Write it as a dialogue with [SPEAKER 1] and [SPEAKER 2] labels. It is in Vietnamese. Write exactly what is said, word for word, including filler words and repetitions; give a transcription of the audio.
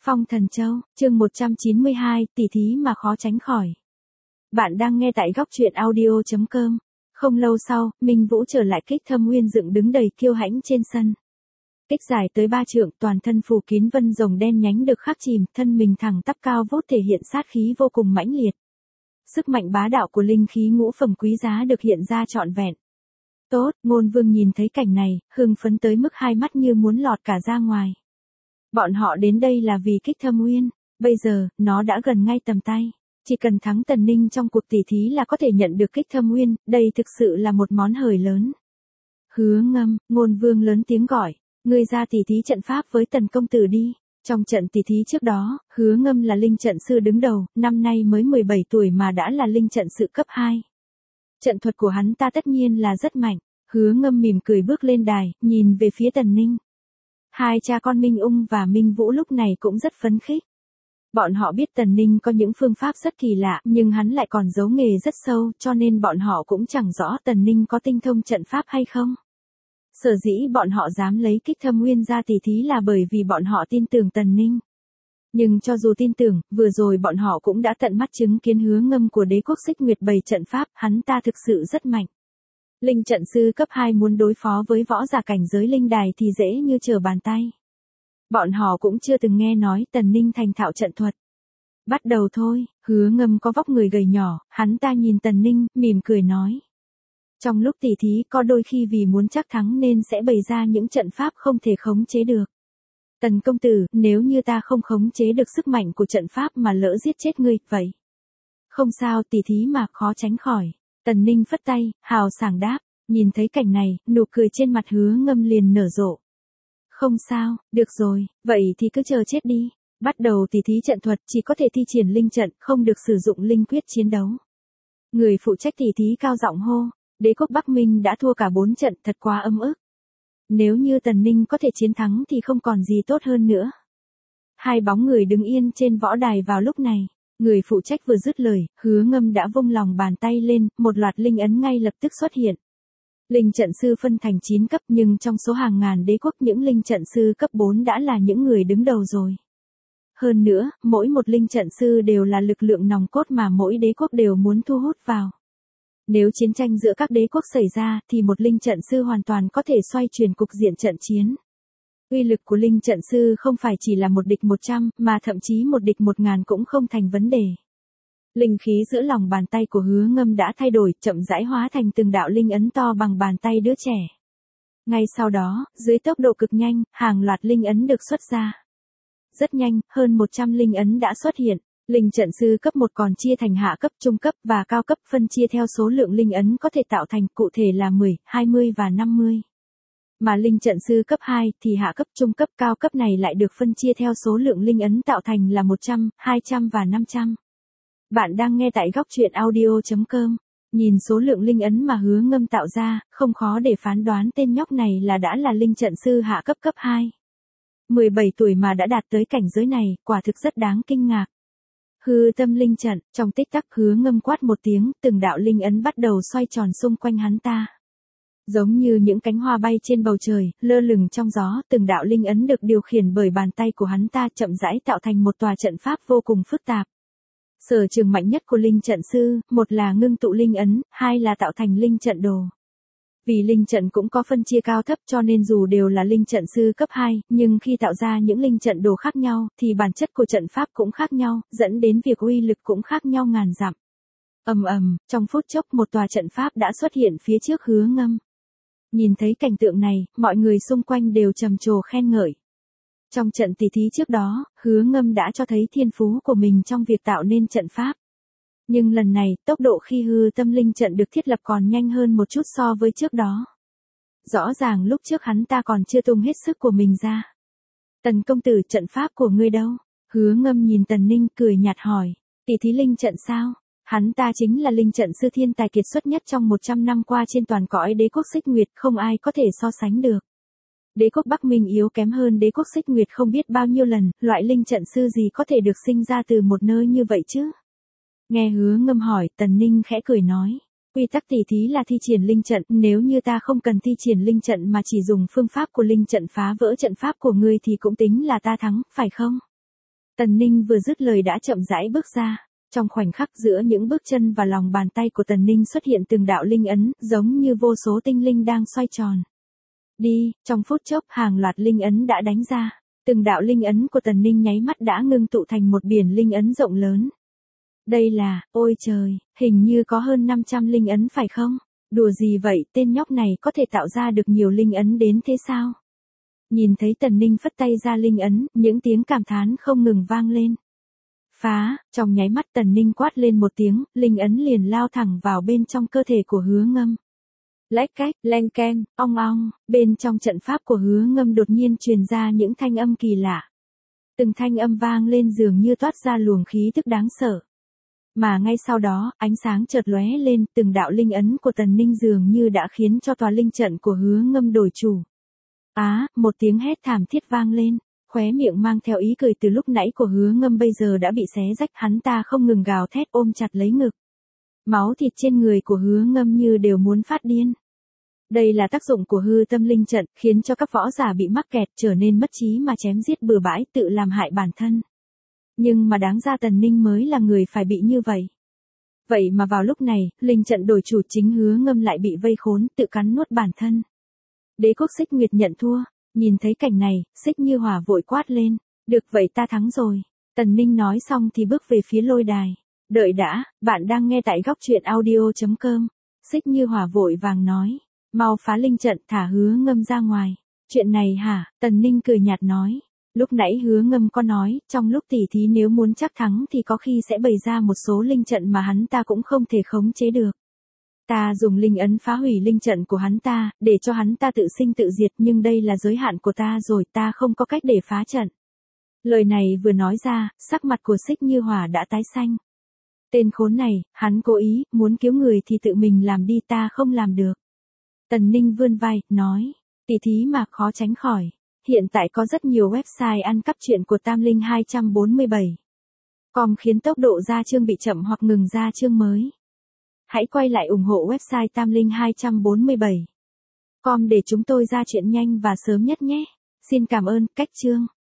[SPEAKER 1] Phong Thần Châu, chương một trăm chín mươi hai, tỉ thí mà khó tránh khỏi. Bạn đang nghe tại góc truyện audio chấm com. Không lâu sau, Minh Vũ trở lại Kích Thâm Nguyên dựng đứng đầy kiêu hãnh trên sân. Kích dài tới ba trượng, toàn thân phủ kín vân rồng đen nhánh được khắc chìm, thân mình thẳng tắp cao vút thể hiện sát khí vô cùng mãnh liệt. Sức mạnh bá đạo của linh khí ngũ phẩm quý giá được hiện ra trọn vẹn. Tốt, Ngôn Vương nhìn thấy cảnh này, hưng phấn tới mức hai mắt như muốn lọt cả ra ngoài. Bọn họ đến đây là vì Kích Thâm Nguyên, bây giờ, nó đã gần ngay tầm tay. Chỉ cần thắng Tần Ninh trong cuộc tỉ thí là có thể nhận được Kích Thâm Nguyên, đây thực sự là một món hời lớn. Hứa Ngâm, Ngôn Vương lớn tiếng gọi, ngươi ra tỉ thí trận pháp với Tần công tử đi. Trong trận tỉ thí trước đó, Hứa Ngâm là linh trận sư đứng đầu, năm nay mới mười bảy tuổi mà đã là linh trận sự cấp hai. Trận thuật của hắn ta tất nhiên là rất mạnh. Hứa Ngâm mỉm cười bước lên đài, nhìn về phía Tần Ninh. Hai cha con Minh Ung và Minh Vũ lúc này cũng rất phấn khích. Bọn họ biết Tần Ninh có những phương pháp rất kỳ lạ, nhưng hắn lại còn giấu nghề rất sâu, cho nên bọn họ cũng chẳng rõ Tần Ninh có tinh thông trận pháp hay không. Sở dĩ bọn họ dám lấy Kích Thâm Nguyên ra tỉ thí là bởi vì bọn họ tin tưởng Tần Ninh. Nhưng cho dù tin tưởng, vừa rồi bọn họ cũng đã tận mắt chứng kiến Hứa Ngâm của Đế quốc Xích Nguyệt bày trận pháp, hắn ta thực sự rất mạnh. Linh trận sư cấp hai muốn đối phó với võ giả cảnh giới linh đài thì dễ như trở bàn tay. Bọn họ cũng chưa từng nghe nói Tần Ninh thành thạo trận thuật. Bắt đầu thôi, Hứa Ngâm có vóc người gầy nhỏ, hắn ta nhìn Tần Ninh, mỉm cười nói. Trong lúc tỉ thí có đôi khi vì muốn chắc thắng nên sẽ bày ra những trận pháp không thể khống chế được. Tần công tử, nếu như ta không khống chế được sức mạnh của trận pháp mà lỡ giết chết ngươi, vậy. Không sao, tỉ thí mà khó tránh khỏi. Tần Ninh phất tay, hào sảng đáp, nhìn thấy cảnh này, nụ cười trên mặt Hứa Ngâm liền nở rộ. Không sao, được rồi, vậy thì cứ chờ chết đi. Bắt đầu tỉ thí trận thuật chỉ có thể thi triển linh trận, không được sử dụng linh quyết chiến đấu. Người phụ trách tỉ thí cao giọng hô, Đế quốc Bắc Minh đã thua cả bốn trận, thật quá âm ức. Nếu như Tần Ninh có thể chiến thắng thì không còn gì tốt hơn nữa. Hai bóng người đứng yên trên võ đài vào lúc này. Người phụ trách vừa dứt lời, Hứa Ngâm đã vung lòng bàn tay lên, một loạt linh ấn ngay lập tức xuất hiện. Linh trận sư phân thành chín cấp nhưng trong số hàng ngàn đế quốc những linh trận sư cấp bốn đã là những người đứng đầu rồi. Hơn nữa, mỗi một linh trận sư đều là lực lượng nòng cốt mà mỗi đế quốc đều muốn thu hút vào. Nếu chiến tranh giữa các đế quốc xảy ra thì một linh trận sư hoàn toàn có thể xoay chuyển cục diện trận chiến. Uy lực của linh trận sư không phải chỉ là một địch một trăm, mà thậm chí một địch một ngàn cũng không thành vấn đề. Linh khí giữa lòng bàn tay của Hứa Ngâm đã thay đổi, chậm rãi hóa thành từng đạo linh ấn to bằng bàn tay đứa trẻ. Ngay sau đó, dưới tốc độ cực nhanh, hàng loạt linh ấn được xuất ra. Rất nhanh, hơn một trăm linh ấn đã xuất hiện. Linh trận sư cấp một còn chia thành hạ cấp, trung cấp và cao cấp, phân chia theo số lượng linh ấn có thể tạo thành, cụ thể là mười, hai mươi và năm mươi. Mà linh trận sư cấp hai thì hạ cấp, trung cấp, cao cấp này lại được phân chia theo số lượng linh ấn tạo thành là một trăm, hai trăm và năm trăm. Bạn đang nghe tại góc truyện audio chấm com. Nhìn số lượng linh ấn mà Hứa Ngâm tạo ra, không khó để phán đoán tên nhóc này là đã là linh trận sư hạ cấp cấp hai. mười bảy tuổi mà đã đạt tới cảnh giới này, quả thực rất đáng kinh ngạc. Hư tâm linh trận, trong tích tắc Hứa Ngâm quát một tiếng, từng đạo linh ấn bắt đầu xoay tròn xung quanh hắn ta. Giống như những cánh hoa bay trên bầu trời, lơ lửng trong gió, từng đạo linh ấn được điều khiển bởi bàn tay của hắn ta chậm rãi tạo thành một tòa trận pháp vô cùng phức tạp. Sở trường mạnh nhất của linh trận sư, một là ngưng tụ linh ấn, hai là tạo thành linh trận đồ. Vì linh trận cũng có phân chia cao thấp cho nên dù đều là linh trận sư cấp hai, nhưng khi tạo ra những linh trận đồ khác nhau, thì bản chất của trận pháp cũng khác nhau, dẫn đến việc uy lực cũng khác nhau ngàn dặm. Ầm ầm, trong phút chốc một tòa trận pháp đã xuất hiện phía trước Hứa Ngâm. Nhìn thấy cảnh tượng này, mọi người xung quanh đều trầm trồ khen ngợi. Trong trận tỉ thí trước đó, Hứa Ngâm đã cho thấy thiên phú của mình trong việc tạo nên trận pháp. Nhưng lần này, tốc độ khi hư tâm linh trận được thiết lập còn nhanh hơn một chút so với trước đó. Rõ ràng lúc trước hắn ta còn chưa tung hết sức của mình ra. Tần công tử, trận pháp của ngươi đâu? Hứa Ngâm nhìn Tần Ninh cười nhạt hỏi, tỉ thí linh trận sao? Hắn ta chính là linh trận sư thiên tài kiệt xuất nhất trong một trăm năm qua trên toàn cõi đế quốc Xích Nguyệt, không ai có thể so sánh được. Đế quốc Bắc Minh yếu kém hơn đế quốc Xích Nguyệt không biết bao nhiêu lần, loại linh trận sư gì có thể được sinh ra từ một nơi như vậy chứ? Nghe Hứa Ngâm hỏi, Tần Ninh khẽ cười nói, quy tắc tỉ thí là thi triển linh trận, nếu như ta không cần thi triển linh trận mà chỉ dùng phương pháp của linh trận phá vỡ trận pháp của ngươi thì cũng tính là ta thắng, phải không? Tần Ninh vừa dứt lời đã chậm rãi bước ra. Trong khoảnh khắc giữa những bước chân và lòng bàn tay của Tần Ninh xuất hiện từng đạo linh ấn, giống như vô số tinh linh đang xoay tròn. Đi, trong phút chốc hàng loạt linh ấn đã đánh ra. Từng đạo linh ấn của Tần Ninh nháy mắt đã ngưng tụ thành một biển linh ấn rộng lớn. Đây là, ôi trời, hình như có hơn năm trăm linh ấn phải không? Đùa gì vậy, tên nhóc này có thể tạo ra được nhiều linh ấn đến thế sao? Nhìn thấy Tần Ninh phất tay ra linh ấn, những tiếng cảm thán không ngừng vang lên. Phá, trong nháy mắt Tần Ninh quát lên một tiếng, linh ấn liền lao thẳng vào bên trong cơ thể của Hứa Ngâm. Lách cách, leng keng, ong ong, bên trong trận pháp của Hứa Ngâm đột nhiên truyền ra những thanh âm kỳ lạ. Từng thanh âm vang lên dường như toát ra luồng khí tức đáng sợ. Mà ngay sau đó, ánh sáng chợt lóe lên, từng đạo linh ấn của Tần Ninh dường như đã khiến cho tòa linh trận của Hứa Ngâm đổi chủ. Á, một tiếng hét thảm thiết vang lên, khóe miệng mang theo ý cười từ lúc nãy của Hứa Ngâm bây giờ đã bị xé rách, hắn ta không ngừng gào thét ôm chặt lấy ngực. Máu thịt trên người của Hứa Ngâm như đều muốn phát điên. Đây là tác dụng của hư tâm linh trận, khiến cho các võ giả bị mắc kẹt trở nên mất trí mà chém giết bừa bãi, tự làm hại bản thân. Nhưng mà đáng ra Tần Ninh mới là người phải bị như vậy. Vậy mà vào lúc này, linh trận đổi chủ, chính Hứa Ngâm lại bị vây khốn, tự cắn nuốt bản thân. Đế quốc Xích Nguyệt nhận thua, nhìn thấy cảnh này, Xích Như Hỏa vội quát lên, được vậy ta thắng rồi. Tần Ninh nói xong thì bước về phía lôi đài. Đợi đã, bạn đang nghe tại góc truyện audio chấm com. Xích Như Hỏa vội vàng nói, mau phá linh trận, thả Hứa Ngâm ra ngoài. Chuyện này hả? Tần Ninh cười nhạt nói. Lúc nãy Hứa Ngâm có nói, trong lúc tỉ thí nếu muốn chắc thắng thì có khi sẽ bày ra một số linh trận mà hắn ta cũng không thể khống chế được. Ta dùng linh ấn phá hủy linh trận của hắn ta, để cho hắn ta tự sinh tự diệt, nhưng đây là giới hạn của ta rồi, ta không có cách để phá trận. Lời này vừa nói ra, sắc mặt của Xích Như Hỏa đã tái xanh. Tên khốn này, hắn cố ý, muốn cứu người thì tự mình làm đi, ta không làm được. Tần Ninh vươn vai, nói, tỉ thí mà khó tránh khỏi. Hiện tại có rất nhiều website ăn cắp truyện của Tam Linh hai bốn bảy. Com khiến tốc độ ra chương bị chậm hoặc ngừng ra chương mới. Hãy quay lại ủng hộ website Tam Linh hai bốn bảy. Com để chúng tôi ra chuyện nhanh và sớm nhất nhé. Xin cảm ơn, cách chương.